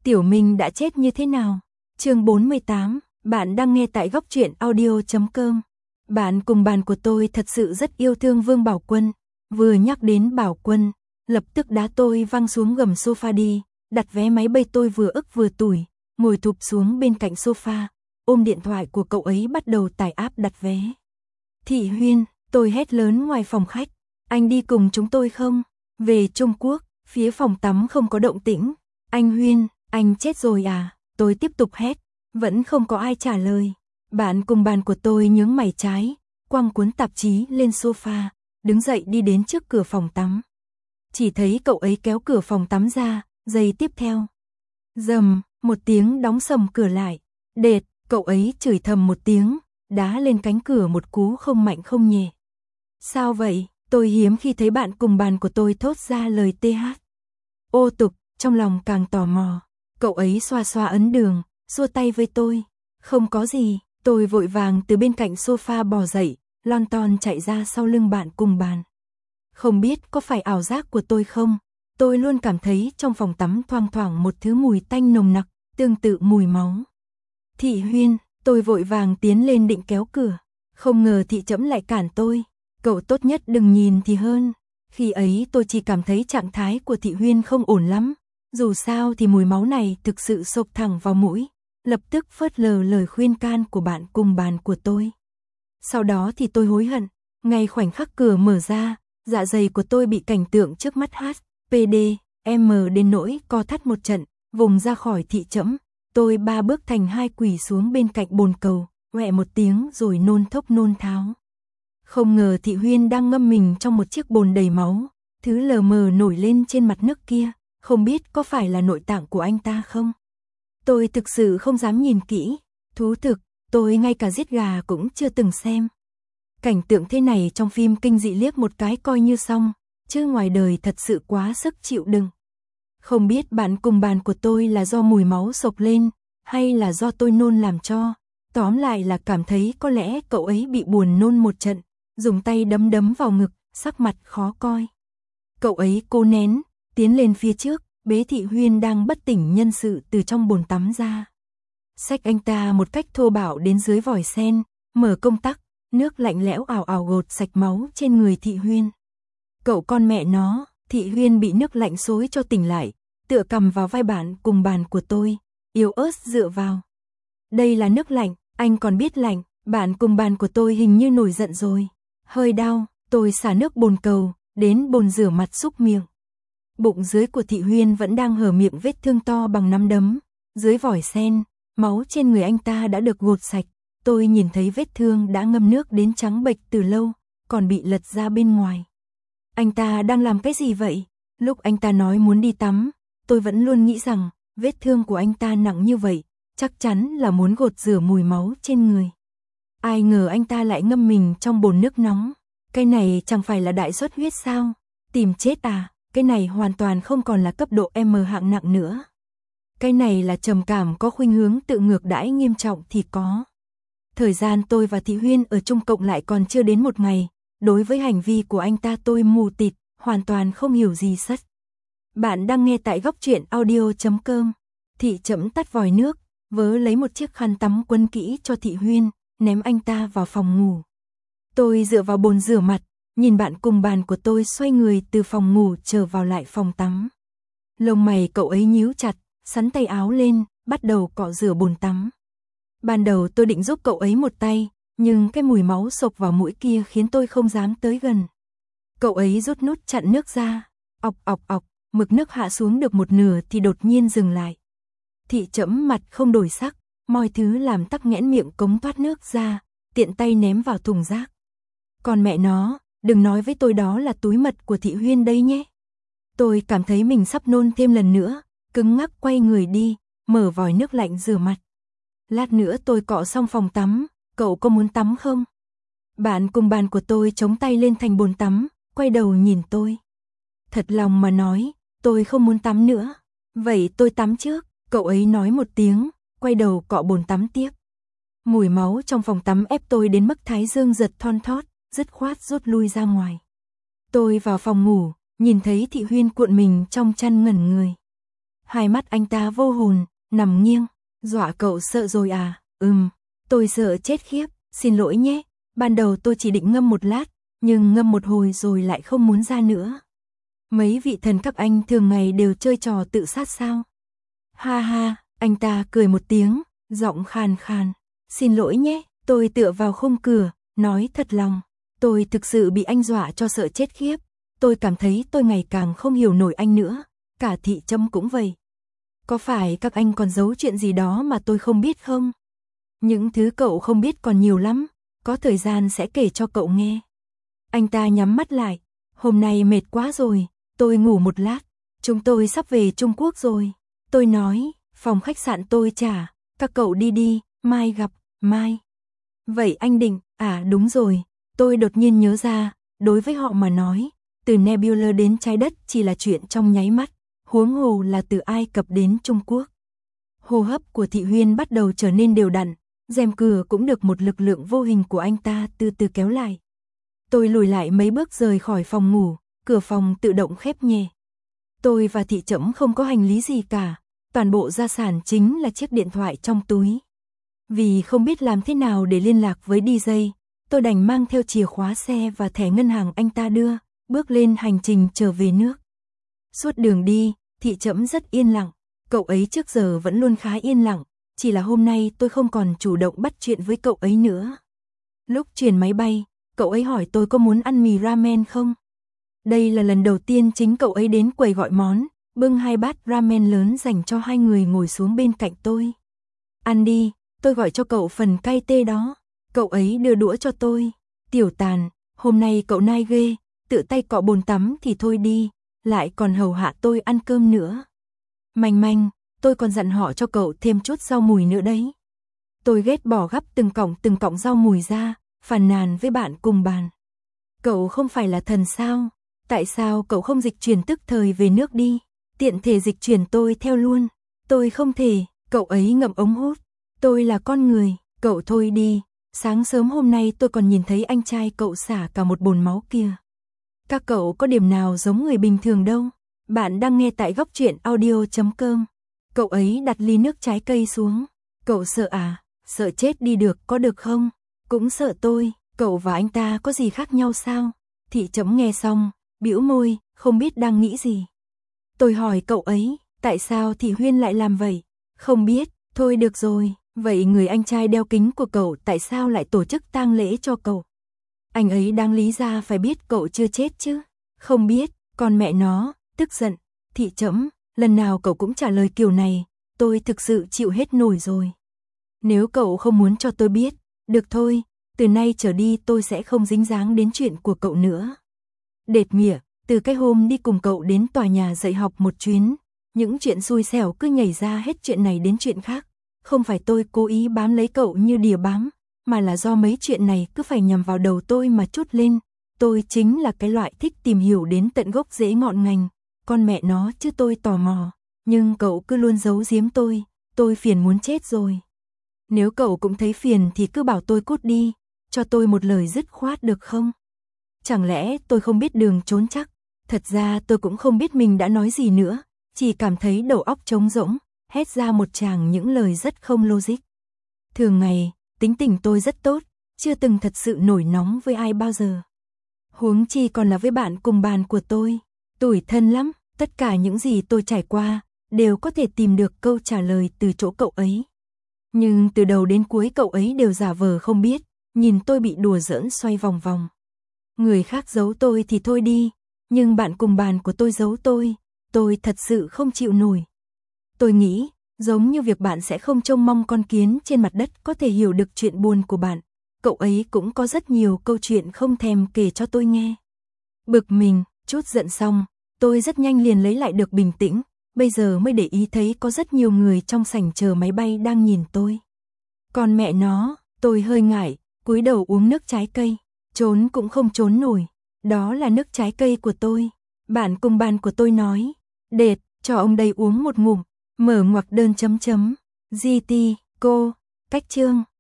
Tiểu Minh đã chết như thế nào? Chương 48, bạn đang nghe tại góc truyện audio.com. Bạn cùng bàn của tôi thật sự rất yêu thương Vương Bảo Quân. Vừa nhắc đến Bảo Quân, lập tức đá tôi văng xuống gầm sofa đi, đặt vé máy bay tôi vừa ức vừa tủi, ngồi thụp xuống bên cạnh sofa, ôm điện thoại của cậu ấy bắt đầu tải app đặt vé. Thị Huyên, tôi hét lớn ngoài phòng khách, anh đi cùng chúng tôi không? Về Trung Quốc, phía phòng tắm không có động tĩnh. Anh Huyên, anh chết rồi à? Tôi tiếp tục hét, vẫn không có ai trả lời. Bạn cùng bàn của tôi nhướng mày trái, quăng cuốn tạp chí lên sofa, đứng dậy đi đến trước cửa phòng tắm. Chỉ thấy cậu ấy kéo cửa phòng tắm ra, giây tiếp theo. Rầm, một tiếng đóng sầm cửa lại. Đệt, cậu ấy chửi thầm một tiếng, đá lên cánh cửa một cú không mạnh không nhẹ. Sao vậy? Tôi hiếm khi thấy bạn cùng bàn của tôi thốt ra lời TH. Ô tục, trong lòng càng tò mò. Cậu ấy xoa xoa ấn đường, xua tay với tôi. Không có gì, tôi vội vàng từ bên cạnh sofa bò dậy, lon ton chạy ra sau lưng bạn cùng bàn. Không biết có phải ảo giác của tôi không? Tôi luôn cảm thấy trong phòng tắm thoang thoảng một thứ mùi tanh nồng nặc, tương tự mùi máu. Thị Huyên, tôi vội vàng tiến lên định kéo cửa. Không ngờ thị trẫm lại cản tôi. Cậu tốt nhất đừng nhìn thì hơn. Khi ấy tôi chỉ cảm thấy trạng thái của Thị Huyên không ổn lắm. Dù sao thì mùi máu này thực sự xộc thẳng vào mũi. Lập tức phớt lờ lời khuyên can của bạn cùng bàn của tôi. Sau đó thì tôi hối hận. Ngay khoảnh khắc cửa mở ra, dạ dày của tôi bị cảnh tượng trước mắt HPD, đến nỗi co thắt một trận, vùng ra khỏi thị trẫm. Tôi 3 bước thành 2 quỳ xuống bên cạnh bồn cầu, quẹ một tiếng rồi nôn thốc nôn tháo. Không ngờ Thị Huyên đang ngâm mình trong một chiếc bồn đầy máu, thứ lờ mờ nổi lên trên mặt nước kia, không biết có phải là nội tạng của anh ta không? Tôi thực sự không dám nhìn kỹ, thú thực, tôi ngay cả giết gà cũng chưa từng xem. Cảnh tượng thế này trong phim kinh dị liếc một cái coi như xong, chứ ngoài đời thật sự quá sức chịu đựng. Không biết bạn cùng bàn của tôi là do mùi máu sộc lên, hay là do tôi nôn làm cho. Tóm lại là cảm thấy có lẽ cậu ấy bị buồn nôn một trận, dùng tay đấm đấm vào ngực, sắc mặt khó coi. Cậu ấy cố nén, tiến lên phía trước, bế Thị Huyên đang bất tỉnh nhân sự từ trong bồn tắm ra. Xách anh ta một cách thô bạo đến dưới vòi sen, mở công tắc, nước lạnh lẽo ào ào gột sạch máu trên người Thị Huyên. Cậu con mẹ nó, Thị Huyên bị nước lạnh xối cho tỉnh lại, tựa cầm vào vai bạn cùng bàn của tôi, yếu ớt dựa vào. Đây là nước lạnh, anh còn biết lạnh, bạn cùng bàn của tôi hình như nổi giận rồi. Hơi đau, tôi xả nước bồn cầu, đến bồn rửa mặt súc miệng. Bụng dưới của Thị Huyên vẫn đang hở miệng vết thương to bằng nắm đấm. Dưới vòi sen, máu trên người anh ta đã được gột sạch. Tôi nhìn thấy vết thương đã ngâm nước đến trắng bệch từ lâu, còn bị lật ra bên ngoài. Anh ta đang làm cái gì vậy? Lúc anh ta nói muốn đi tắm, tôi vẫn luôn nghĩ rằng vết thương của anh ta nặng như vậy, chắc chắn là muốn gột rửa mùi máu trên người. Ai ngờ anh ta lại ngâm mình trong bồn nước nóng. Cái này chẳng phải là đại xuất huyết sao? Tìm chết à? Cái này hoàn toàn không còn là cấp độ M hạng nặng nữa. Cái này là trầm cảm có khuynh hướng tự ngược đãi nghiêm trọng thì có. Thời gian tôi và Thị Huyên ở chung cộng lại còn chưa đến một ngày. Đối với hành vi của anh ta tôi mù tịt, hoàn toàn không hiểu gì sất. Bạn đang nghe tại góc truyện audio.com. Thị trẫm tắt vòi nước, vớ lấy một chiếc khăn tắm quấn kỹ cho Thị Huyên, ném anh ta vào phòng ngủ. Tôi dựa vào bồn rửa mặt, nhìn bạn cùng bàn của tôi xoay người từ phòng ngủ trở vào lại phòng tắm. Lông mày cậu ấy nhíu chặt, sắn tay áo lên, bắt đầu cọ rửa bồn tắm. Ban đầu tôi định giúp cậu ấy một tay, nhưng cái mùi máu sộc vào mũi kia khiến tôi không dám tới gần. Cậu ấy rút nút chặn nước ra, ọc ọc ọc, mực nước hạ xuống được một nửa thì đột nhiên dừng lại. Thị trẫm mặt không đổi sắc, moi thứ làm tắc nghẽn miệng cống thoát nước ra, tiện tay ném vào thùng rác. Còn mẹ nó, đừng nói với tôi đó là túi mật của Thị Huyên đây nhé. Tôi cảm thấy mình sắp nôn thêm lần nữa, cứng ngắc quay người đi, mở vòi nước lạnh rửa mặt. Lát nữa tôi cọ xong phòng tắm, cậu có muốn tắm không? Bạn cùng bàn của tôi chống tay lên thành bồn tắm, quay đầu nhìn tôi. Thật lòng mà nói, tôi không muốn tắm nữa. Vậy tôi tắm trước, cậu ấy nói một tiếng, quay đầu cọ bồn tắm tiếp. Mùi máu trong phòng tắm ép tôi đến mức thái dương giật thon thót, dứt khoát rút lui ra ngoài. Tôi vào phòng ngủ, nhìn thấy Thị Huyên cuộn mình trong chăn ngẩn người. Hai mắt anh ta vô hồn, nằm nghiêng. Dọa cậu sợ rồi à? Tôi sợ chết khiếp, xin lỗi nhé. Ban đầu tôi chỉ định ngâm một lát, nhưng ngâm một hồi rồi lại không muốn ra nữa. Mấy vị thần các anh thường ngày đều chơi trò tự sát sao? Ha ha, anh ta cười một tiếng, giọng khàn khàn. Xin lỗi nhé, tôi tựa vào khung cửa, nói thật lòng. Tôi thực sự bị anh dọa cho sợ chết khiếp. Tôi cảm thấy tôi ngày càng không hiểu nổi anh nữa. Cả Thị Trâm cũng vậy. Có phải các anh còn giấu chuyện gì đó mà tôi không biết không? Những thứ cậu không biết còn nhiều lắm. Có thời gian sẽ kể cho cậu nghe. Anh ta nhắm mắt lại. Hôm nay mệt quá rồi. Tôi ngủ một lát. Chúng tôi sắp về Trung Quốc rồi. Tôi nói, phòng khách sạn tôi trả. Các cậu đi đi, mai gặp, mai. Vậy anh định, đúng rồi. Tôi đột nhiên nhớ ra, đối với họ mà nói, từ Nebula đến trái đất chỉ là chuyện trong nháy mắt, huống hồ là từ Ai Cập đến Trung Quốc. Hô hấp của Thị Huyên bắt đầu trở nên đều đặn, rèm cửa cũng được một lực lượng vô hình của anh ta từ từ kéo lại. Tôi lùi lại mấy bước rời khỏi phòng ngủ, cửa phòng tự động khép nhẹ. Tôi và Thị Trẫm không có hành lý gì cả, toàn bộ gia sản chính là chiếc điện thoại trong túi. Vì không biết làm thế nào để liên lạc với DJ, tôi đành mang theo chìa khóa xe và thẻ ngân hàng anh ta đưa, bước lên hành trình trở về nước. Suốt đường đi, Thị Trẫm rất yên lặng, cậu ấy trước giờ vẫn luôn khá yên lặng, chỉ là hôm nay tôi không còn chủ động bắt chuyện với cậu ấy nữa. Lúc chuyển máy bay, cậu ấy hỏi tôi có muốn ăn mì ramen không? Đây là lần đầu tiên chính cậu ấy đến quầy gọi món, bưng 2 bát ramen lớn dành cho 2 người ngồi xuống bên cạnh tôi. Ăn đi, tôi gọi cho cậu phần cay tê đó. Cậu ấy đưa đũa cho tôi. Tiểu Tàn, hôm nay cậu nai ghê, tự tay cọ bồn tắm thì thôi đi, lại còn hầu hạ tôi ăn cơm nữa. Manh Manh, tôi còn dặn họ cho cậu thêm chút rau mùi nữa đấy. Tôi ghét bỏ gắp từng cọng rau mùi ra, phàn nàn với bạn cùng bàn. Cậu không phải là thần sao? Tại sao cậu không dịch chuyển tức thời về nước đi? Tiện thể dịch chuyển tôi theo luôn. Tôi không thể, cậu ấy ngậm ống hút. Tôi là con người, cậu thôi đi. Sáng sớm hôm nay tôi còn nhìn thấy anh trai cậu xả cả một bồn máu kia. Các cậu có điểm nào giống người bình thường đâu. Bạn đang nghe tại góc truyện audio.com. Cậu ấy đặt ly nước trái cây xuống. Cậu sợ à? Sợ chết đi được, có được không? Cũng sợ tôi, cậu và anh ta có gì khác nhau sao? Thị Trẫm nghe xong, bĩu môi, không biết đang nghĩ gì. Tôi hỏi cậu ấy, tại sao Thị Huyên lại làm vậy? Không biết, thôi được rồi, vậy người anh trai đeo kính của cậu tại sao lại tổ chức tang lễ cho cậu? Anh ấy đáng lý ra phải biết cậu chưa chết chứ. Không biết, con mẹ nó, tức giận. Thị Trẫm, lần nào cậu cũng trả lời kiểu này, tôi thực sự chịu hết nổi rồi. Nếu cậu không muốn cho tôi biết, được thôi, từ nay trở đi tôi sẽ không dính dáng đến chuyện của cậu nữa. Đệt mỉa, từ cái hôm đi cùng cậu đến tòa nhà dạy học một chuyến, những chuyện xui xẻo cứ nhảy ra hết chuyện này đến chuyện khác. Không phải tôi cố ý bám lấy cậu như đỉa bám, mà là do mấy chuyện này cứ phải nhằm vào đầu tôi mà trút lên. Tôi chính là cái loại thích tìm hiểu đến tận gốc rễ ngọn ngành. Con mẹ nó chứ tôi tò mò. Nhưng cậu cứ luôn giấu giếm tôi phiền muốn chết rồi. Nếu cậu cũng thấy phiền thì cứ bảo tôi cút đi, cho tôi một lời dứt khoát được không? Chẳng lẽ tôi không biết đường trốn chắc? Thật ra tôi cũng không biết mình đã nói gì nữa, chỉ cảm thấy đầu óc trống rỗng, hét ra một tràng những lời rất không logic. Thường ngày, tính tình tôi rất tốt, chưa từng thật sự nổi nóng với ai bao giờ. Huống chi còn là với bạn cùng bàn của tôi. Tủi thân lắm, tất cả những gì tôi trải qua, đều có thể tìm được câu trả lời từ chỗ cậu ấy. Nhưng từ đầu đến cuối cậu ấy đều giả vờ không biết, nhìn tôi bị đùa giỡn xoay vòng vòng. Người khác giấu tôi thì thôi đi, nhưng bạn cùng bàn của tôi giấu tôi thật sự không chịu nổi. Tôi nghĩ, giống như việc bạn sẽ không trông mong con kiến trên mặt đất có thể hiểu được chuyện buồn của bạn, cậu ấy cũng có rất nhiều câu chuyện không thèm kể cho tôi nghe. Bực mình, chút giận xong, tôi rất nhanh liền lấy lại được bình tĩnh, bây giờ mới để ý thấy có rất nhiều người trong sảnh chờ máy bay đang nhìn tôi. Còn mẹ nó, tôi hơi ngại, cúi đầu uống nước trái cây, trốn cũng không trốn nổi, đó là nước trái cây của tôi. Bạn cùng bàn của tôi nói, đệt, cho ông đây uống một ngụm, mở ngoặc đơn chấm chấm, GT, cô, cách chương.